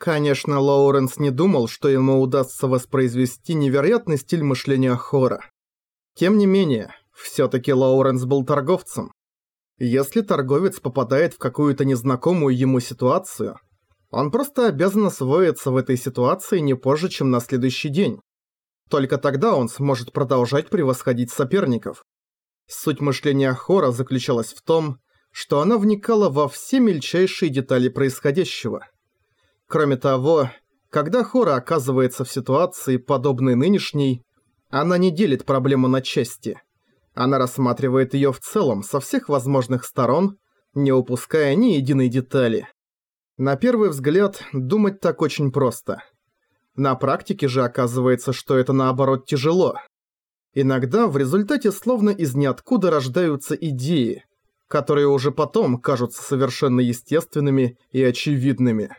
Конечно, Лоуренс не думал, что ему удастся воспроизвести невероятный стиль мышления Хора. Тем не менее, всё-таки Лоуренс был торговцем. Если торговец попадает в какую-то незнакомую ему ситуацию, он просто обязан освоиться в этой ситуации не позже, чем на следующий день. Только тогда он сможет продолжать превосходить соперников. Суть мышления Хора заключалась в том, что она вникала во все мельчайшие детали происходящего. Кроме того, когда Хора оказывается в ситуации, подобной нынешней, она не делит проблему на части. Она рассматривает её в целом со всех возможных сторон, не упуская ни единой детали. На первый взгляд, думать так очень просто. На практике же оказывается, что это наоборот тяжело. Иногда в результате словно из ниоткуда рождаются идеи, которые уже потом кажутся совершенно естественными и очевидными.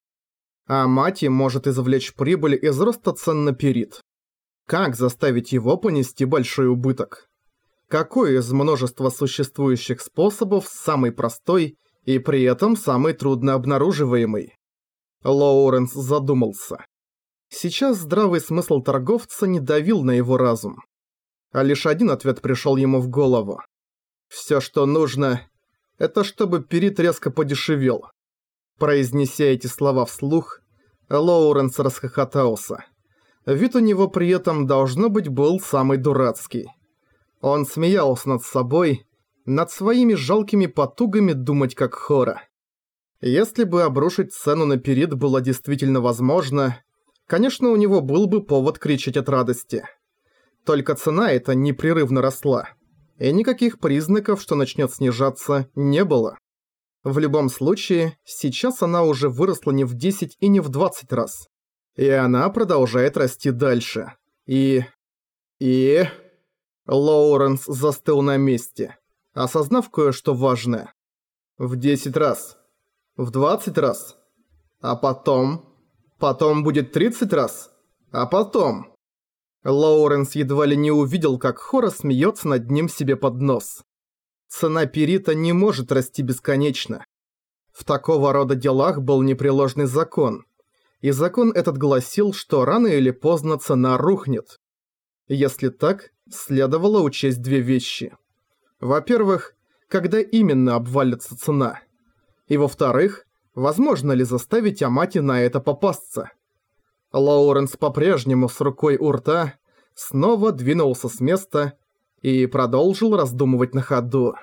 А Амати может извлечь прибыль из роста цен на перит. Как заставить его понести большой убыток? Какой из множества существующих способов самый простой и при этом самый трудно обнаруживаемый? Лоуренс задумался. Сейчас здравый смысл торговца не давил на его разум. А лишь один ответ пришел ему в голову. Все, что нужно, это чтобы перит резко подешевел. Произнеся эти слова вслух, Лоуренс расхохотался. Вид у него при этом, должно быть, был самый дурацкий. Он смеялся над собой, над своими жалкими потугами думать как Хора. Если бы обрушить цену на перит было действительно возможно, конечно, у него был бы повод кричать от радости. Только цена эта непрерывно росла, и никаких признаков, что начнет снижаться, не было. В любом случае, сейчас она уже выросла не в 10 и не в 20 раз. И она продолжает расти дальше. И... Лоуренс застыл на месте, осознав кое-что важное. В 10 раз. В 20 раз. А потом... Потом будет 30 раз. А потом... Лоуренс едва ли не увидел, как Хора смеется над ним себе под нос. Цена перита не может расти бесконечно. В такого рода делах был непреложный закон. И закон этот гласил, что рано или поздно цена рухнет. Если так, следовало учесть две вещи. Во-первых, когда именно обвалится цена. И во-вторых, возможно ли заставить Амати на это попасться. Лоуренс по-прежнему с рукой у рта снова двинулся с места и продолжил раздумывать на ходу.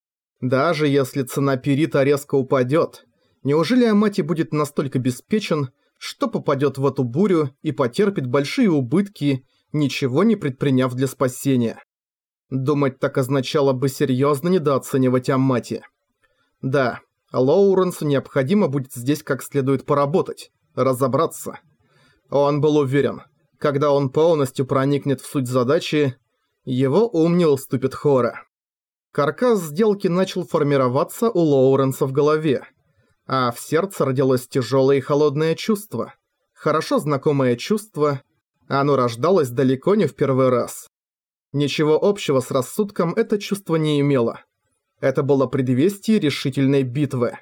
Даже если цена перита резко упадет, неужели Амати будет настолько обеспечен, что попадет в эту бурю и потерпит большие убытки, ничего не предприняв для спасения? Думать так означало бы серьезно недооценивать Амати. Да, Лоуренсу необходимо будет здесь как следует поработать, разобраться. Он был уверен, когда он полностью проникнет в суть задачи, его ум не уступит Хора. Каркас сделки начал формироваться у Лоуренса в голове, а в сердце родилось тяжелое и холодное чувство. Хорошо знакомое чувство, оно рождалось далеко не в первый раз. Ничего общего с рассудком это чувство не имело. Это было предвестие решительной битвы.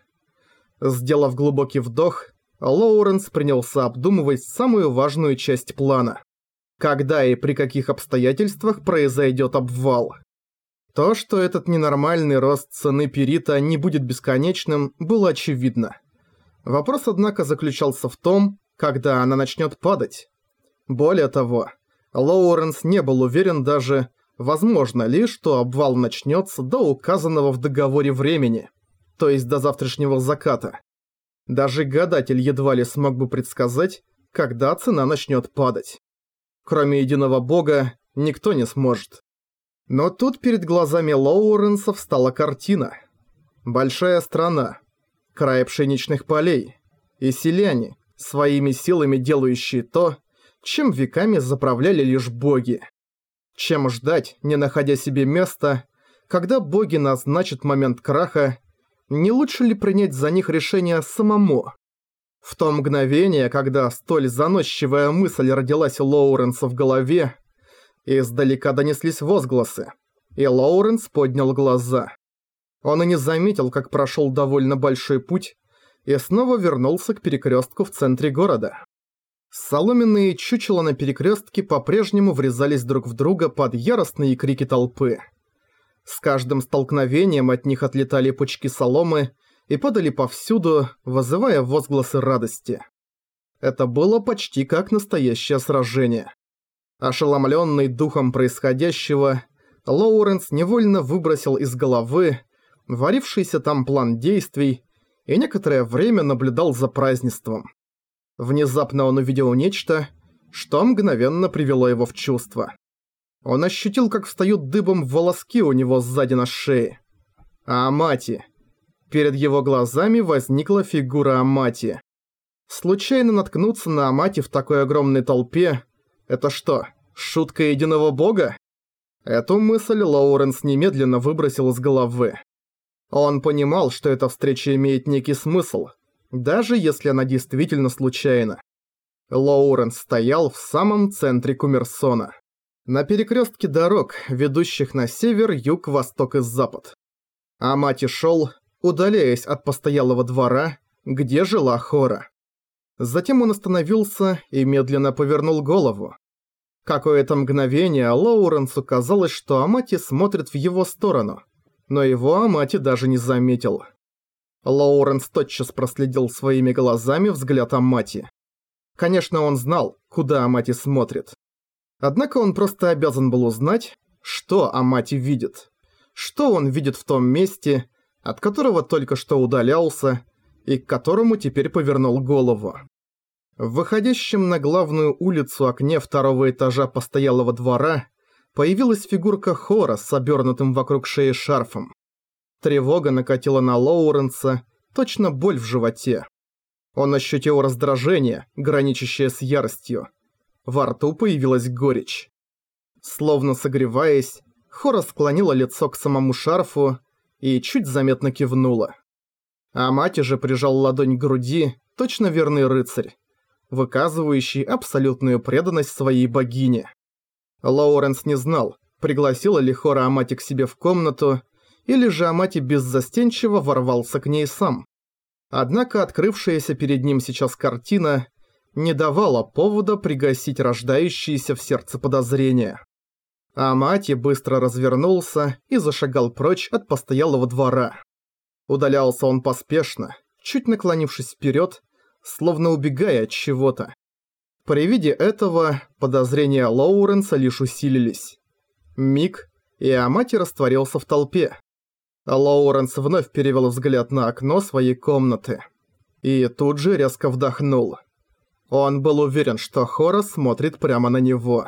Сделав глубокий вдох, Лоуренс принялся обдумывать самую важную часть плана. Когда и при каких обстоятельствах произойдет обвал. То, что этот ненормальный рост цены перита не будет бесконечным, было очевидно. Вопрос, однако, заключался в том, когда она начнет падать. Более того, Лоуренс не был уверен даже, возможно ли, что обвал начнется до указанного в договоре времени, то есть до завтрашнего заката. Даже гадатель едва ли смог бы предсказать, когда цена начнет падать. Кроме единого бога, никто не сможет. Но тут перед глазами Лоуренса встала картина. Большая страна, край пшеничных полей, и селяне, своими силами делающие то, чем веками заправляли лишь боги. Чем ждать, не находя себе места, когда боги назначат момент краха, не лучше ли принять за них решение самому? В то мгновение, когда столь заносчивая мысль родилась у Лоуренса в голове, издалека донеслись возгласы, и Лоуренс поднял глаза. Он и не заметил, как прошел довольно большой путь, и снова вернулся к перекрестку в центре города. Соломенные чучела на перекрестке по-прежнему врезались друг в друга под яростные крики толпы. С каждым столкновением от них отлетали пучки соломы и падали повсюду, вызывая возгласы радости. Это было почти как настоящее сражение. Ошеломленный духом происходящего, Лоуренс невольно выбросил из головы варившийся там план действий и некоторое время наблюдал за празднеством. Внезапно он увидел нечто, что мгновенно привело его в чувство. Он ощутил, как встают дыбом волоски у него сзади на шее. Амати. Перед его глазами возникла фигура Амати. Случайно наткнуться на Амати в такой огромной толпе – это что, шутка единого бога? Эту мысль Лоуренс немедленно выбросил из головы. Он понимал, что эта встреча имеет некий смысл, даже если она действительно случайна. Лоуренс стоял в самом центре Кумерсона, на перекрестке дорог, ведущих на север, юг, восток и запад. Амати шел, удаляясь от постоялого двора, где жила Хора. Затем он остановился и медленно повернул голову. Какое-то мгновение Лоуренсу казалось, что Амати смотрит в его сторону, но его Амати даже не заметил. Лоуренс тотчас проследил своими глазами взгляд Амати. Конечно, он знал, куда Амати смотрит. Однако он просто обязан был узнать, что Амати видит. Что он видит в том месте, от которого только что удалялся, и к которому теперь повернул голову. В выходящем на главную улицу окне второго этажа постоялого двора появилась фигурка Хора с обернутым вокруг шеи шарфом. Тревога накатила на Лоуренса, точно боль в животе. Он ощутил раздражение, граничащее с яростью. Во рту появилась горечь. Словно согреваясь, Хора склонила лицо к самому шарфу и чуть заметно кивнула. Амати же прижал ладонь к груди, точно верный рыцарь, выказывающий абсолютную преданность своей богине. Лоуренс не знал, пригласила ли Хора Амати к себе в комнату, или же Амати беззастенчиво ворвался к ней сам. Однако открывшаяся перед ним сейчас картина не давала повода пригасить рождающиеся в сердце подозрения. Амати быстро развернулся и зашагал прочь от постоялого двора. Удалялся он поспешно, чуть наклонившись вперед, словно убегая от чего-то. При виде этого подозрения Лоуренса лишь усилились. Миг, и Амати растворился в толпе. Лоуренс вновь перевел взгляд на окно своей комнаты. И тут же резко вдохнул. Он был уверен, что Хора смотрит прямо на него.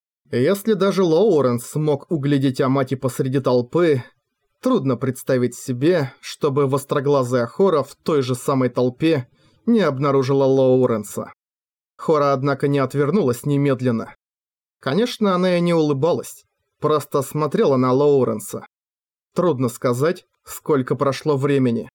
Если даже Лоуренс смог углядеть Амати посреди толпы, трудно представить себе, чтобы востроглазая Хора в той же самой толпе не обнаружила Лоуренса. Хора, однако, не отвернулась немедленно. Конечно, она и не улыбалась, просто смотрела на Лоуренса. Трудно сказать, сколько прошло времени.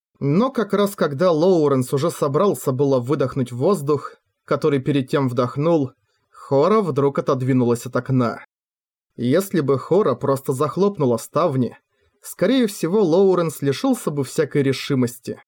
Но как раз когда Лоуренс уже собрался было выдохнуть воздух, который перед тем вдохнул, Хора вдруг отодвинулась от окна. Если бы Хора просто захлопнула ставни, скорее всего Лоуренс лишился бы всякой решимости.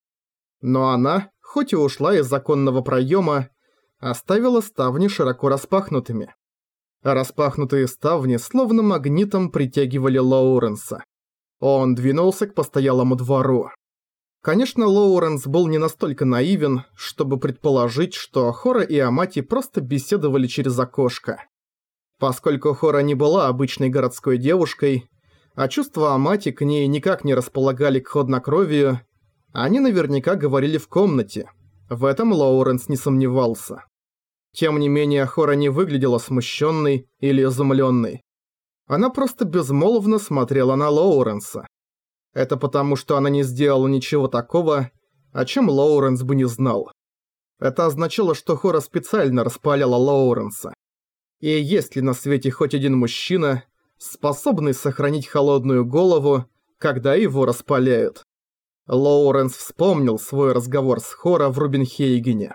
Но она, хоть и ушла из законного проема, оставила ставни широко распахнутыми. Распахнутые ставни словно магнитом притягивали Лоуренса. Он двинулся к постоялому двору. Конечно, Лоуренс был не настолько наивен, чтобы предположить, что Хора и Амати просто беседовали через окошко. Поскольку Хора не была обычной городской девушкой, а чувства Амати к ней никак не располагали к хладнокровию, они наверняка говорили в комнате. В этом Лоуренс не сомневался. Тем не менее, Хора не выглядела смущенной или изумленной. Она просто безмолвно смотрела на Лоуренса. Это потому, что она не сделала ничего такого, о чем Лоуренс бы не знал. Это означало, что Хора специально распаляла Лоуренса. И есть ли на свете хоть один мужчина, способный сохранить холодную голову, когда его распаляют? Лоуренс вспомнил свой разговор с Хора в Рубинхейгене.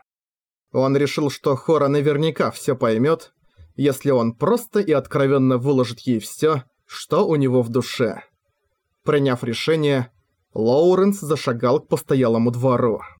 Он решил, что Хора наверняка все поймет, если он просто и откровенно выложит ей все, что у него в душе. Приняв решение, Лоуренс зашагал к постоялому двору.